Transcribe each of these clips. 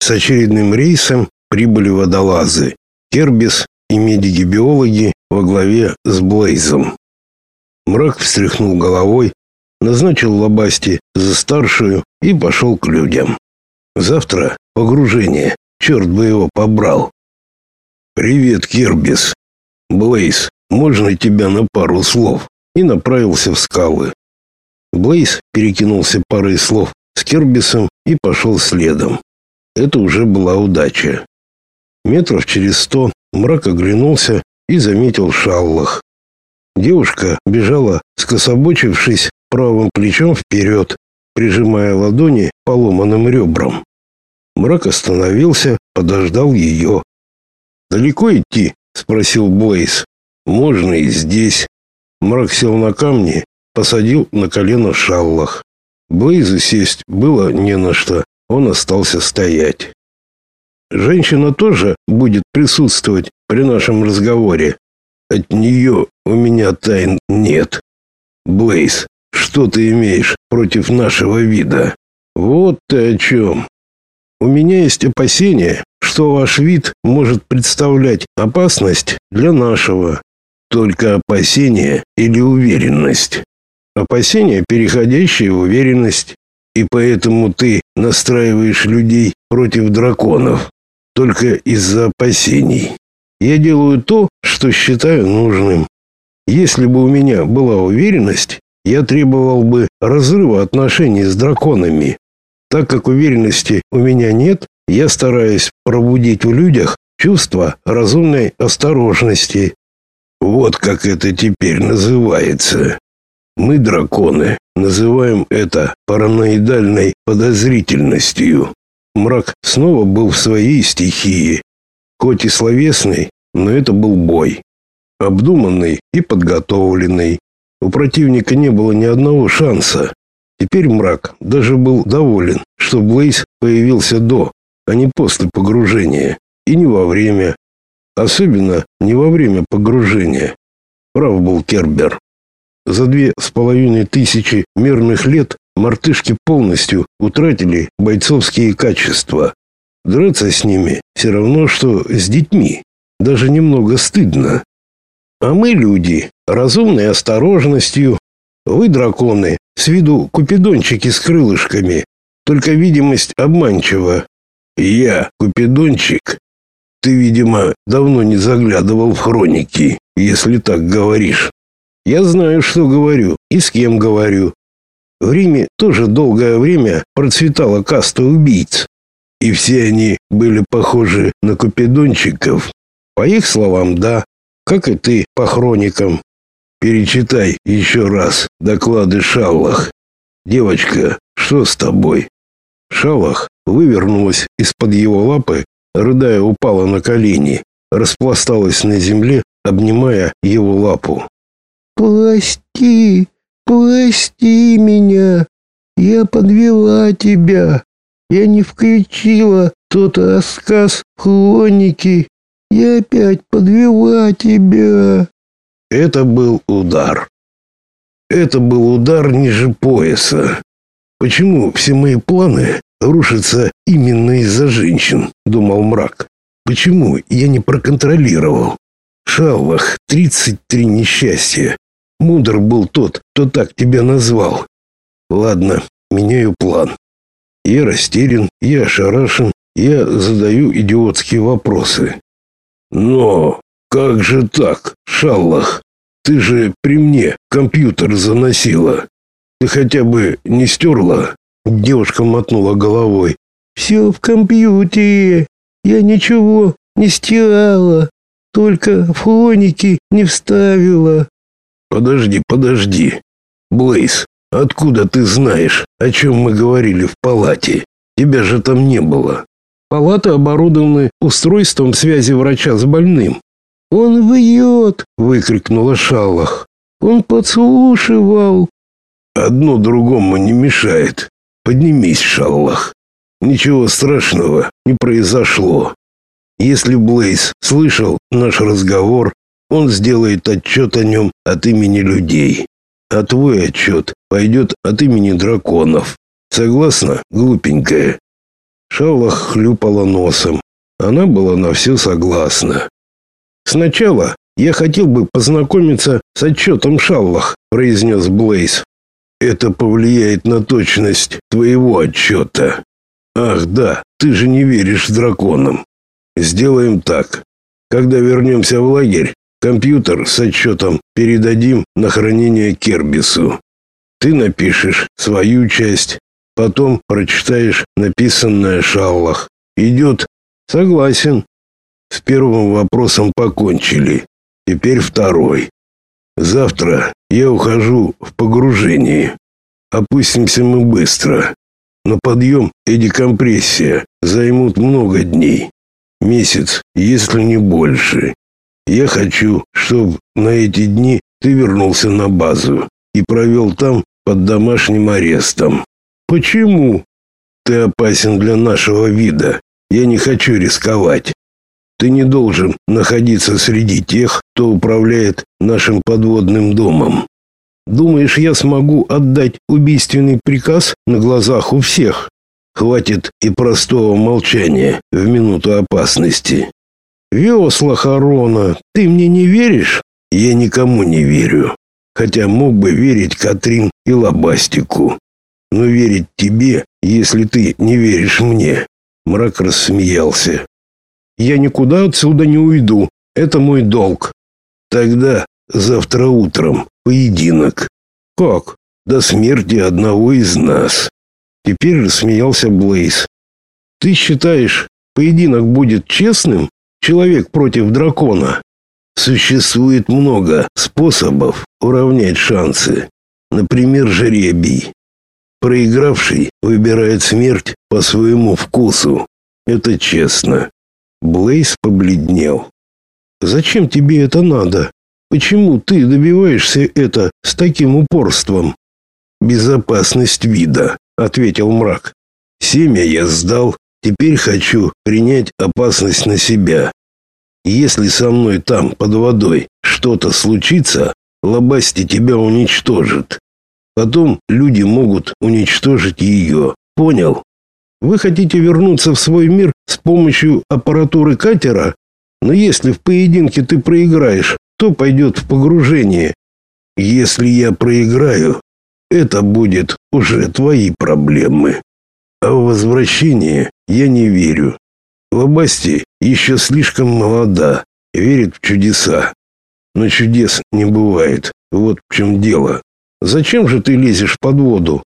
С очередным рейсом прибыли водолазы Кербис и медики-биологи во главе с Блейзом. Мрак встряхнул головой, назначил Лобасти за старшую и пошел к людям. Завтра погружение, черт бы его побрал. «Привет, Кербис. Блейз, можно тебя на пару слов?» И направился в скалы. Блейз перекинулся парой слов с Кербисом и пошел следом. Это уже была удача. Метров через 100 Мрак оглянулся и заметил Шаллах. Девушка бежала, скособочившись правым плечом вперед, прижимая ладони к поломанным ребрам. Мрак остановился, подождал ее. «Далеко идти?» — спросил Блейз. «Можно и здесь». Мрак сел на камни, посадил на колено Шаллах. Блейзу сесть было не на что, он остался стоять. «Женщина тоже будет присутствовать при нашем разговоре. От нее у меня тайн нет. Блейз, что ты имеешь против нашего вида?» «Вот ты о чем. У меня есть опасение, что ваш вид может представлять опасность для нашего». «Только опасение или уверенность?» «Опасение, переходящее в уверенность. И поэтому ты настраиваешь людей против драконов только из-за опасений. Я делаю то, что считаю нужным. Если бы у меня была уверенность, я требовал бы разрыва отношений с драконами. Так как уверенности у меня нет, я стараюсь пробудить в людях чувство разумной осторожности». «Вот как это теперь называется. Мы, драконы, называем это параноидальной подозрительностью». Мрак снова был в своей стихии. Хоть и словесный, но это был бой. Обдуманный и подготовленный. У противника не было ни одного шанса. Теперь Мрак даже был доволен, что Блейз появился до, а не после погружения. И не во время. Особенно не во время погружения. Прав был Кербер. За 2500 мирных лет мартышки полностью утратили бойцовские качества. Драться с ними все равно, что с детьми. Даже немного стыдно. А мы, люди, разумной осторожностью. Вы, драконы, с виду купидончики с крылышками. Только видимость обманчива. Я купидончик? Ты, видимо, давно не заглядывал в хроники, если так говоришь. Я знаю, что говорю и с кем говорю. В Риме тоже долгое время процветала каста убийц. И все они были похожи на купидончиков. По их словам, да, как и ты по хроникам. Перечитай еще раз доклады Шаллах. Девочка, что с тобой? Шаллах вывернулась из-под его лапы, рыдая, упала на колени, распласталась на земле, обнимая его лапу. «Прости, прости меня. Я подвела тебя. Я не включила тот рассказ хроники. Я опять подвела тебя». Это был удар. Это был удар ниже пояса. Почему все мои планы рушатся именно из-за женщин, думал Мрак. Почему я не проконтролировал? Шаллах, 33 несчастья. Мудр был тот, кто так тебя назвал. Ладно, меняю план. Я растерян, я ошарашен, я задаю идиотские вопросы. Но как же так, Шаллах? Ты же при мне компьютер заносила. Ты хотя бы не стерла? Девушка мотнула головой. «Все в компьютере. Я ничего не стирала. Только в хроники не вставила». Подожди. Блейз, откуда ты знаешь, о чем мы говорили в палате? Тебя же там не было. Палаты оборудованы устройством связи врача с больным. «Он врет!» — выкрикнула Шаллах. «Он подслушивал!» «Одно другому не мешает. Поднимись, Шаллах. Ничего страшного не произошло. Если Блейз слышал наш разговор, он сделает отчет о нем от имени людей. А твой отчет пойдет от имени драконов. Согласна, глупенькая?» Шаллах хлюпала носом. Она была на все согласна. «Сначала я хотел бы познакомиться с отчетом Шаллах», — произнес Блейз. «Это повлияет на точность твоего отчета». «Ах, да, ты же не веришь драконам. Сделаем так. Когда вернемся в лагерь, компьютер с отчетом передадим на хранение Кербису. Ты напишешь свою часть, потом прочитаешь написанное Шаллах. Идет?» «Согласен». С первым вопросом покончили. Теперь второй. Завтра я ухожу в погружение. Опустимся мы быстро. Но подъем и декомпрессия займут много дней. Месяц, если не больше. Я хочу, чтобы на эти дни ты вернулся на базу и провел там под домашним арестом. Почему? Ты опасен для нашего вида. Я не хочу рисковать. Ты не должен находиться среди тех, кто управляет нашим подводным домом. Думаешь, я смогу отдать убийственный приказ на глазах у всех? Хватит и простого молчания в минуту опасности. Весла Харона, ты мне не веришь? Я никому не верю. Хотя мог бы верить Катрин и Лобастику. Но верить тебе, если ты не веришь мне. Мрак рассмеялся. Я никуда отсюда не уйду. Это мой долг. Тогда завтра утром поединок. Как? До смерти одного из нас. Теперь рассмеялся Блейз. Ты считаешь, поединок будет честным? Человек против дракона? Существует много способов уравнять шансы. Например, жребий. Проигравший выбирает смерть по своему вкусу. Это честно. Блейз побледнел. Зачем тебе это надо? Почему ты добиваешься это с таким упорством? Безопасность вида, ответил Мрак. Семя я сдал, теперь хочу принять опасность на себя. Если со мной там под водой что-то случится, Лобасти тебя уничтожит. Потом люди могут уничтожить ее. Понял? Вы хотите вернуться в свой мир с помощью аппаратуры катера? Но если в поединке ты проиграешь, кто пойдет в погружение? Если я проиграю, это будет уже твои проблемы. А в возвращение я не верю. Лобасти еще слишком молода, верит в чудеса. Но чудес не бывает. Вот в чем дело. Зачем же ты лезешь под воду?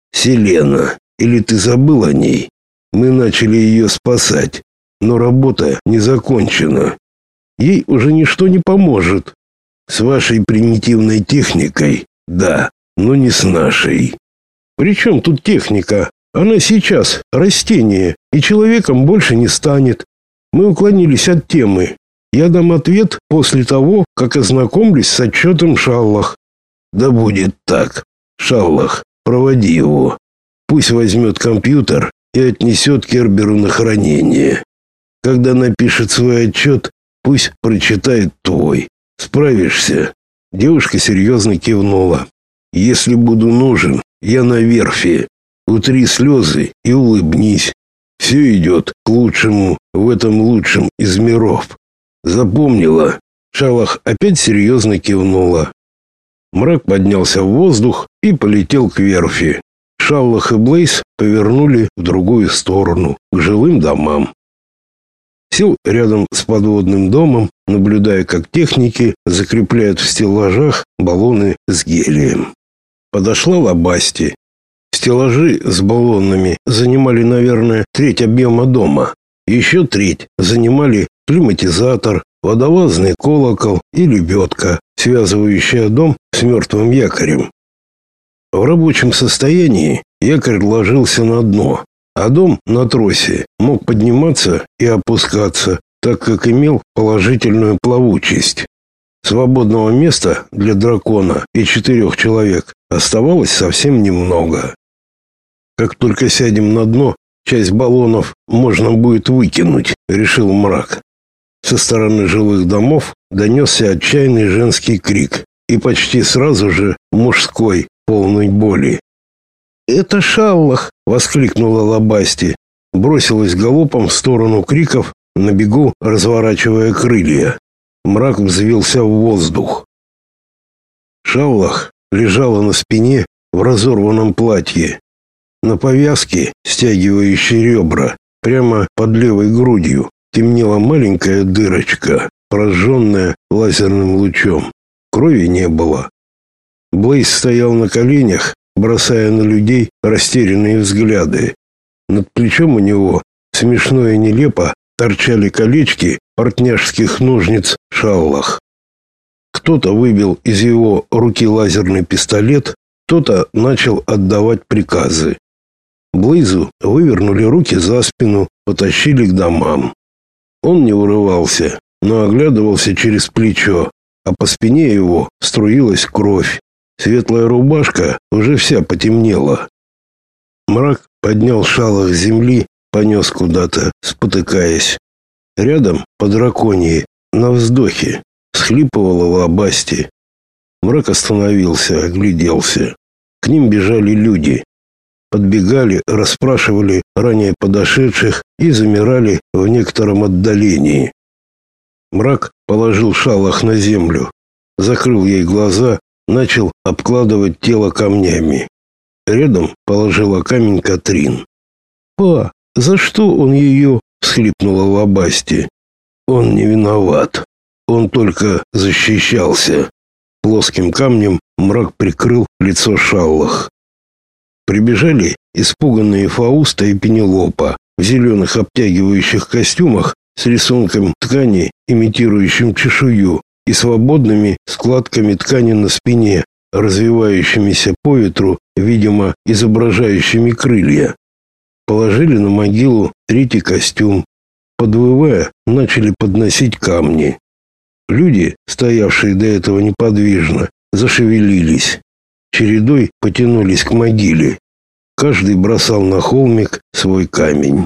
Селена, или ты забыл о ней? Мы начали ее спасать, но работа не закончена. Ей уже ничто не поможет. С вашей примитивной техникой, да, но не с нашей. При чем тут техника? Она сейчас растение, и человеком больше не станет. Мы уклонились от темы. Я дам ответ после того, как ознакомлюсь с отчетом Шаллах. Да будет так. Шаллах, проводи его. Пусть возьмет компьютер и отнесет Керберу на хранение. Когда напишет свой отчет, пусть прочитает твой. Справишься?» Девушка серьезно кивнула. «Если буду нужен, я на верфи. Утри слезы и улыбнись. Все идет к лучшему в этом лучшем из миров. Запомнила?» Шаллах опять серьезно кивнула. Мрак поднялся в воздух и полетел к верфи. Шаллах и Блейз повернули в другую сторону, к жилым домам. Сел рядом с подводным домом, наблюдая, как техники закрепляют в стеллажах баллоны с гелием. Подошла Лобасти. Стеллажи с баллонами занимали, наверное, треть объема дома. Еще треть занимали климатизатор, водолазный колокол и лебедка, связывающая дом с мертвым якорем. В рабочем состоянии якорь ложился на дно, а дом на тросе мог подниматься и опускаться, так как имел положительную плавучесть. Свободного места для дракона и 4 человек оставалось совсем немного. Как только сядем на дно, часть баллонов можно будет выкинуть, решил Мрак. Со стороны жилых домов донесся отчаянный женский крик и почти сразу же мужской, полный боли. «Это Шаллах!» — воскликнула Лобасти. бросилась галопом в сторону криков, на бегу разворачивая крылья. Мрак взвился в воздух. Шаллах лежала на спине в разорванном платье. На повязке, стягивающей ребра, прямо под левой грудью, темнела маленькая дырочка, прожженная лазерным лучом. Крови не было. Блейз стоял на коленях, бросая на людей растерянные взгляды. Над плечом у него, смешно и нелепо, торчали колечки портняжских ножниц Шаллах. Кто-то выбил из его руки лазерный пистолет, кто-то начал отдавать приказы. Блейзу вывернули руки за спину, потащили к домам. Он не урывался, но оглядывался через плечо, а по спине его струилась кровь. Светлая рубашка уже вся потемнела. Мрак поднял Шаллах с земли, понес куда-то, спотыкаясь. Рядом, по драконьи, на вздохе, схлипывала Лабасти. Мрак остановился, огляделся. К ним бежали люди. Подбегали, расспрашивали ранее подошедших и замирали в некотором отдалении. Мрак положил Шаллах на землю, закрыл ей глаза, начал обкладывать тело камнями. Рядом положила камень Катрин. «Па, за что он ее?» — всхлипнула Лабасти. «Он не виноват. Он только защищался». Плоским камнем Мрак прикрыл лицо Шаллах. Прибежали испуганные Фауста и Пенелопа в зеленых обтягивающих костюмах с рисунком ткани, имитирующим чешую, и свободными складками ткани на спине, развивающимися по ветру, видимо, изображающими крылья. Положили на могилу третий костюм. Подвывая, начали подносить камни. Люди, стоявшие до этого неподвижно, зашевелились. Чередой потянулись к могиле. Каждый бросал на холмик свой камень.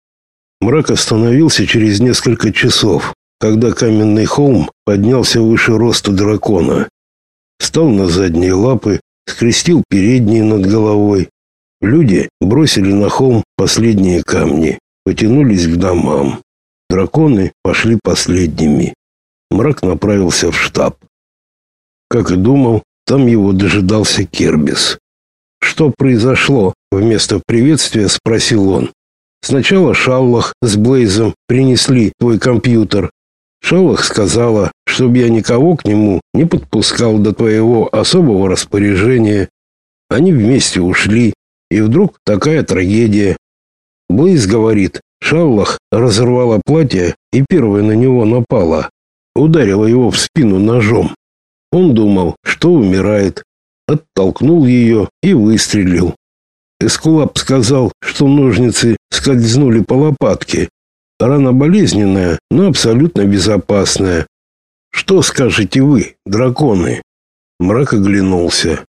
Мрак остановился через несколько часов, когда каменный холм поднялся выше роста дракона. Встал на задние лапы, скрестил передние над головой. Люди бросили на холм последние камни, потянулись к домам. Драконы пошли последними. Мрак направился в штаб. Как и думал, там его дожидался Кербис. «Что произошло?» — вместо приветствия спросил он. «Сначала Шаллах с Блейзом принесли твой компьютер. Шаллах сказала, чтобы я никого к нему не подпускал до твоего особого распоряжения. Они вместе ушли, и вдруг такая трагедия. Блейз говорит, Шаллах разорвала платье и первая на него напала. Ударила его в спину ножом. Он думал, что умирает. Оттолкнул ее и выстрелил. Эскулап сказал, что ножницы скользнули по лопатке. Рана болезненная, но абсолютно безопасная. Что скажете вы, драконы?» Мрак оглянулся.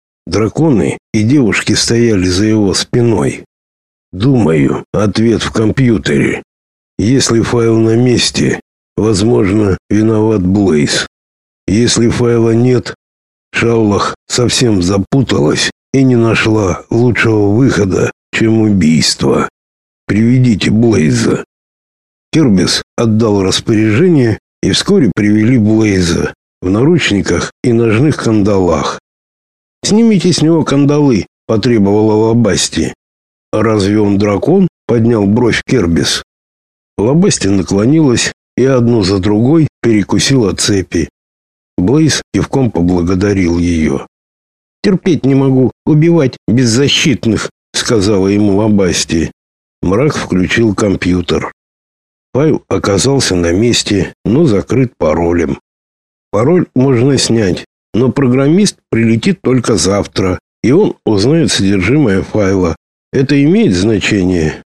Драконы и девушки стояли за его спиной. «Думаю, ответ в компьютере. Если файл на месте, возможно, виноват Блейз. Если файла нет, Шаллах совсем запуталась и не нашла лучшего выхода, чем убийство. Приведите Блейза». Кербис отдал распоряжение, и вскоре привели Блейза в наручниках и ножных кандалах. «Снимите с него кандалы», — потребовала Лабасти. «Разве он дракон?» — поднял бровь Кербис. Лабасти наклонилась и одну за другой перекусила цепи. Блейз кивком поблагодарил ее. «Терпеть не могу убивать беззащитных», — сказала ему Лабасти. Мрак включил компьютер. Файл оказался на месте, но закрыт паролем. Пароль можно снять, но программист прилетит только завтра, и он узнает содержимое файла. Это имеет значение?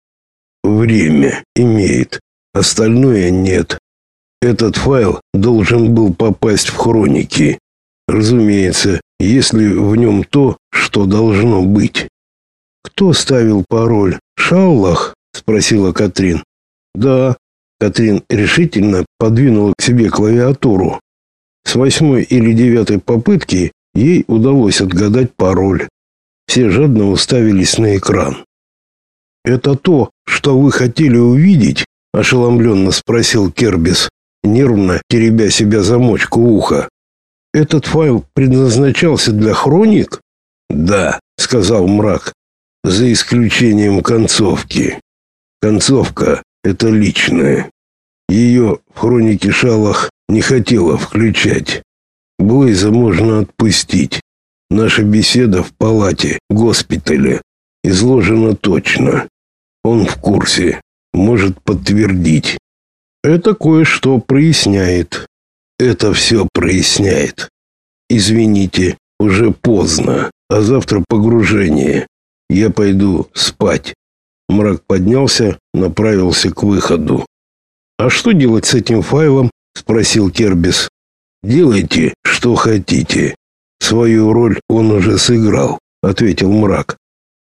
Время имеет, остальное нет. Этот файл должен был попасть в хроники. Разумеется, если в нем то, что должно быть. «Кто ставил пароль? Шаллах?» — спросила Катрин. «Да». Катрин решительно подвинула к себе клавиатуру. С 8-й или 9-й попытки ей удалось отгадать пароль. Все жадно уставились на экран. Это то, что вы хотели увидеть? Ошеломленно спросил Кербис, нервно теребя себя замочку уха. Этот файл предназначался для хроник? Да, сказал Мрак, за исключением концовки. Концовка — это личное. Ее в хронике Шалах не хотела включать. Блейза можно отпустить. Наша беседа в палате госпиталя изложена точно. Он в курсе, может подтвердить. Это кое-что проясняет. Это все проясняет. Извините, уже поздно, а завтра погружение. Я пойду спать. Мрак поднялся, направился к выходу. А что делать с этим файлом? Спросил Кербис. Делайте, что хотите. Свою роль он уже сыграл, ответил Мрак.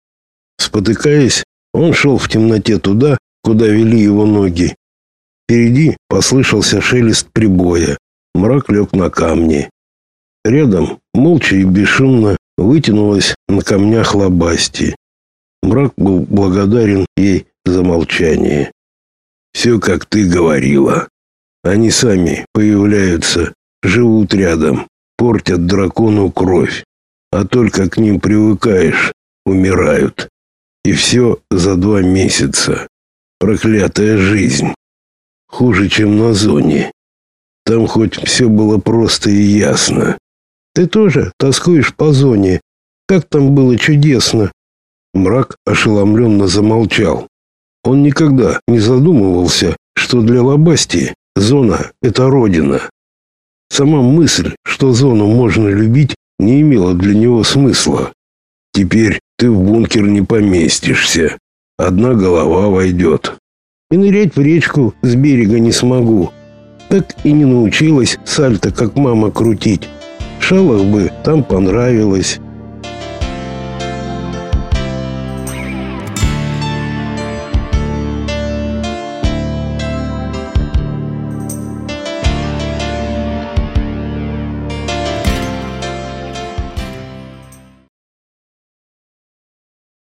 Спотыкаясь, он шел в темноте туда, куда вели его ноги. Впереди послышался шелест прибоя. Мрак лег на камни. Рядом, молча и бесшумно, вытянулась на камнях Лабасти. Мрак был благодарен ей за молчание. «Все, как ты говорила. Они сами появляются, живут рядом, портят дракону кровь. А только к ним привыкаешь, умирают. И все за 2 месяца. Проклятая жизнь. Хуже, чем на зоне. Там хоть все было просто и ясно. Ты тоже тоскуешь по зоне. Как там было чудесно!» Мрак ошеломленно замолчал. Он никогда не задумывался, что для Лабасти зона — это родина. Сама мысль, что зону можно любить, не имела для него смысла. Теперь ты в бункер не поместишься. Одна голова войдет. И нырять в речку с берега не смогу. Так и не научилась сальто, как мама, крутить. Шалах бы там понравилось.